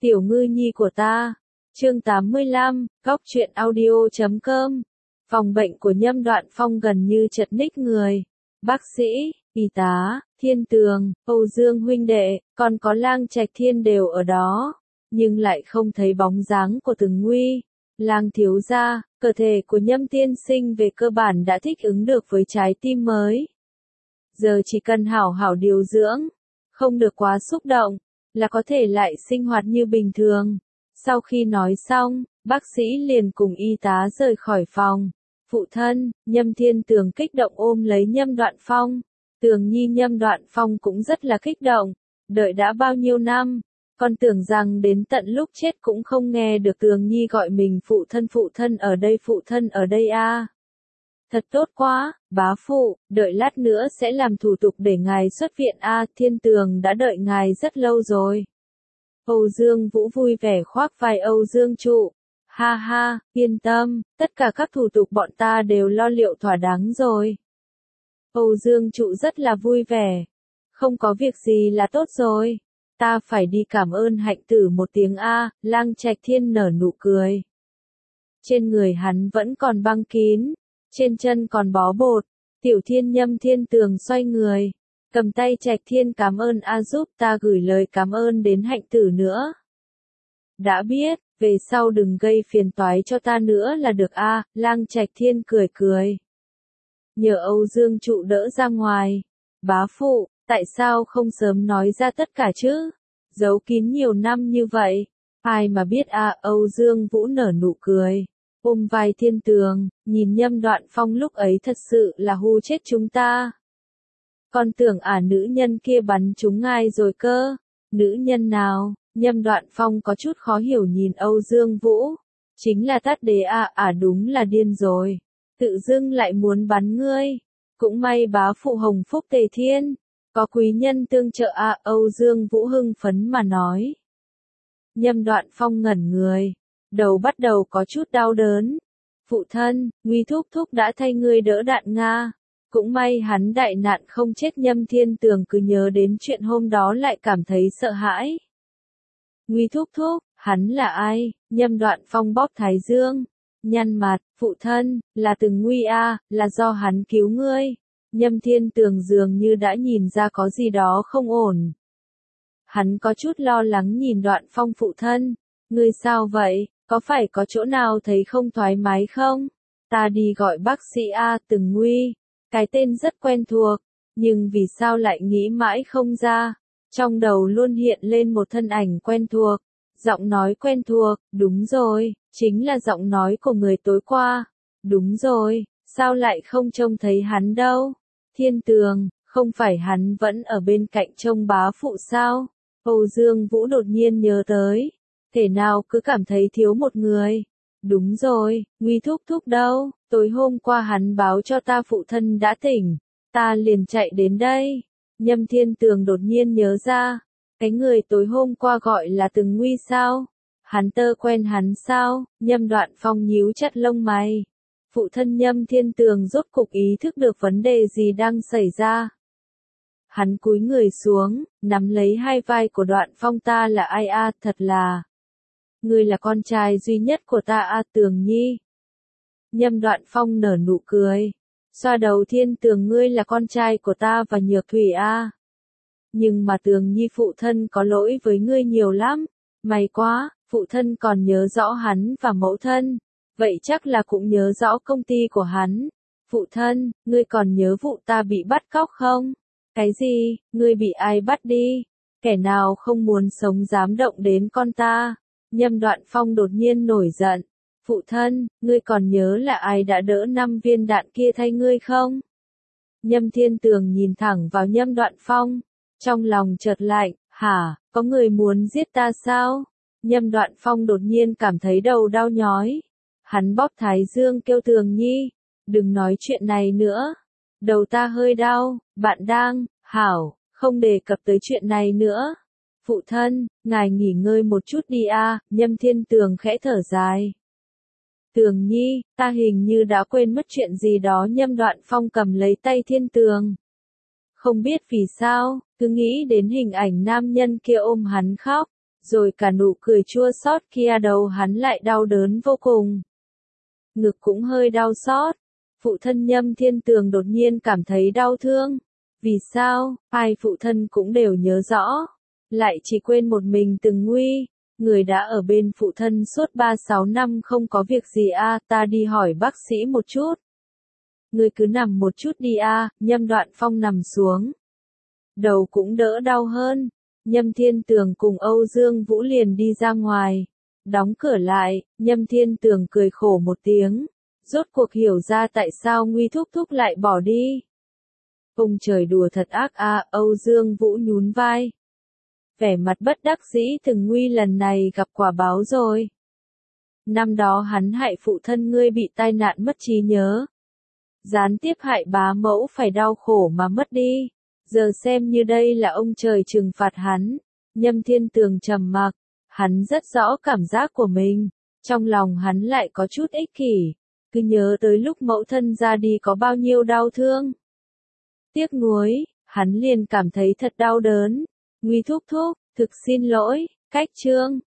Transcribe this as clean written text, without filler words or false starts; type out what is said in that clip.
Tiểu ngư nhi của ta. Chương 85, góc truyện audio.com. Phòng bệnh của Nhâm Đoạn Phong gần như chật ních người. Bác sĩ, y tá, Thiên Tường, Âu Dương huynh đệ, còn có Lang Trạch Thiên đều ở đó, nhưng lại không thấy bóng dáng của Từng Nguy. Lang thiếu gia, cơ thể của Nhâm tiên sinh về cơ bản đã thích ứng được với trái tim mới. Giờ chỉ cần hảo hảo điều dưỡng, không được quá xúc động, là có thể lại sinh hoạt như bình thường. Sau khi nói xong, bác sĩ liền cùng y tá rời khỏi phòng. Phụ thân, Nhâm Thiên Tường kích động ôm lấy Nhâm Đoạn Phong. Tường nhi Nhâm Đoạn Phong cũng rất là kích động. Đợi đã bao nhiêu năm, con tưởng rằng đến tận lúc chết cũng không nghe được Tường nhi gọi mình phụ thân ở đây a. Thật tốt quá, bá phụ, đợi lát nữa sẽ làm thủ tục để ngài xuất viện a. Thiên Tường đã đợi ngài rất lâu rồi. Âu Dương Vũ vui vẻ khoác vai Âu Dương Trụ. Ha ha, yên tâm, tất cả các thủ tục bọn ta đều lo liệu thỏa đáng rồi. Âu Dương Trụ rất là vui vẻ. Không có việc gì là tốt rồi. Ta phải đi cảm ơn Hạnh Tử một tiếng a. Lang Trạch Thiên nở nụ cười. Trên người hắn vẫn còn băng kín, trên chân còn bó bột. Tiểu Thiên Nhâm Thiên Tường xoay người, cầm tay Trạch Thiên cảm ơn a, giúp ta gửi lời cảm ơn đến Hạnh Tử nữa. Đã biết, về sau đừng gây phiền toái cho ta nữa là được a. Lang Trạch Thiên cười cười. Nhờ Âu Dương Trụ đỡ ra ngoài. Bá phụ, tại sao không sớm nói ra tất cả chứ? Giấu kín nhiều năm như vậy. Ai mà biết a. Âu Dương Vũ nở nụ cười. Ôm vai Thiên Tường, nhìn Nhâm Đoạn Phong lúc ấy thật sự là hù chết chúng ta. Con tưởng nữ nhân kia bắn trúng ai rồi cơ. Nữ nhân nào? Nhâm Đoạn Phong có chút khó hiểu nhìn Âu Dương Vũ. Chính là Tát Đế đúng là điên rồi. Tự dưng lại muốn bắn ngươi. Cũng may bá phụ hồng phúc tề thiên. Có quý nhân tương trợ Âu Dương Vũ hưng phấn mà nói. Nhâm Đoạn Phong ngẩn người. Đầu bắt đầu có chút đau đớn. Phụ thân, Nguy thúc thúc đã thay ngươi đỡ đạn Nga. Cũng may hắn đại nạn không chết. Nhâm Thiên Tường cứ nhớ đến chuyện hôm đó lại cảm thấy sợ hãi. Nguy thúc thúc, hắn là ai? Nhâm Đoạn Phong bóp thái dương, nhăn mặt, phụ thân, là Từng Nguy là do hắn cứu ngươi. Nhâm Thiên Tường dường như đã nhìn ra có gì đó không ổn. Hắn có chút lo lắng nhìn Đoạn Phong. Phụ thân, ngươi sao vậy, có phải có chỗ nào thấy không thoải mái không? Ta đi gọi bác sĩ Từng Nguy. Cái tên rất quen thuộc, nhưng vì sao lại nghĩ mãi không ra? Trong đầu luôn hiện lên một thân ảnh quen thuộc, giọng nói quen thuộc. Đúng rồi, chính là giọng nói của người tối qua. Đúng rồi, sao lại không trông thấy hắn đâu? Thiên Tường, không phải hắn vẫn ở bên cạnh trông bá phụ sao? Âu Dương Vũ đột nhiên nhớ tới, thể nào cứ cảm thấy thiếu một người. Đúng rồi, Nguy thúc thúc đâu? Tối hôm qua hắn báo cho ta phụ thân đã tỉnh, ta liền chạy đến đây. Nhâm Thiên Tường đột nhiên nhớ ra, cái người tối hôm qua gọi là Từng Nguy sao? Hắn quen hắn sao? Nhâm Đoạn Phong nhíu chặt lông mày. Phụ thân Nhâm Thiên Tường rốt cục ý thức được vấn đề gì đang xảy ra. Hắn cúi người xuống, nắm lấy hai vai của Đoạn Phong. Ta là ai thật là. Ngươi là con trai duy nhất của ta Tường nhi. Nhâm Đoạn Phong nở nụ cười. Xoa đầu Thiên Tường, ngươi là con trai của ta và Nhược Thủy Nhưng mà Tường nhi, phụ thân có lỗi với ngươi nhiều lắm. May quá, phụ thân còn nhớ rõ hắn và mẫu thân. Vậy chắc là cũng nhớ rõ công ty của hắn. Phụ thân, ngươi còn nhớ vụ ta bị bắt cóc không? Cái gì, ngươi bị ai bắt đi? Kẻ nào không muốn sống dám động đến con ta? Nhâm Đoạn Phong đột nhiên nổi giận. Phụ thân, ngươi còn nhớ là ai đã đỡ 5 viên đạn kia thay ngươi không? Nhâm Thiên Tường nhìn thẳng vào Nhâm Đoạn Phong. Trong lòng chợt lạnh, hả, có người muốn giết ta sao? Nhâm Đoạn Phong đột nhiên cảm thấy đầu đau nhói. Hắn bóp thái dương kêu Tường nhi, đừng nói chuyện này nữa. Đầu ta hơi đau, bạn đang, hảo, không đề cập tới chuyện này nữa. Phụ thân, ngài nghỉ ngơi một chút đi Nhâm Thiên Tường khẽ thở dài. Tường nhi, ta hình như đã quên mất chuyện gì đó. Nhâm Đoạn Phong cầm lấy tay Thiên Tường. Không biết vì sao, cứ nghĩ đến hình ảnh nam nhân kia ôm hắn khóc. Rồi cả nụ cười chua xót kia đầu hắn lại đau đớn vô cùng. Ngực cũng hơi đau xót. Phụ thân Nhâm Thiên Tường đột nhiên cảm thấy đau thương. Vì sao, ai phụ thân cũng đều nhớ rõ. Lại chỉ quên một mình Từng Nguy. Người đã ở bên phụ thân suốt 3-6 năm không có việc gì à, ta đi hỏi bác sĩ một chút. Ngươi cứ nằm một chút đi à, Nhâm Đoạn Phong nằm xuống. Đầu cũng đỡ đau hơn. Nhâm Thiên Tường cùng Âu Dương Vũ liền đi ra ngoài. Đóng cửa lại, Nhâm Thiên Tường cười khổ một tiếng. Rốt cuộc hiểu ra tại sao Nguy thúc thúc lại bỏ đi. Ông trời đùa thật ác à, Âu Dương Vũ nhún vai. Vẻ mặt bất đắc dĩ Từng Nguy lần này gặp quả báo rồi. Năm đó hắn hại phụ thân ngươi bị tai nạn mất trí nhớ. Gián tiếp hại bá mẫu phải đau khổ mà mất đi. Giờ xem như đây là ông trời trừng phạt hắn. Nhâm Thiên Tường trầm mặc. Hắn rất rõ cảm giác của mình. Trong lòng hắn lại có chút ích kỷ. Cứ nhớ tới lúc mẫu thân ra đi có bao nhiêu đau thương. Tiếc nuối, hắn liền cảm thấy thật đau đớn. Nguy thúc thúc, thực xin lỗi, cách chương.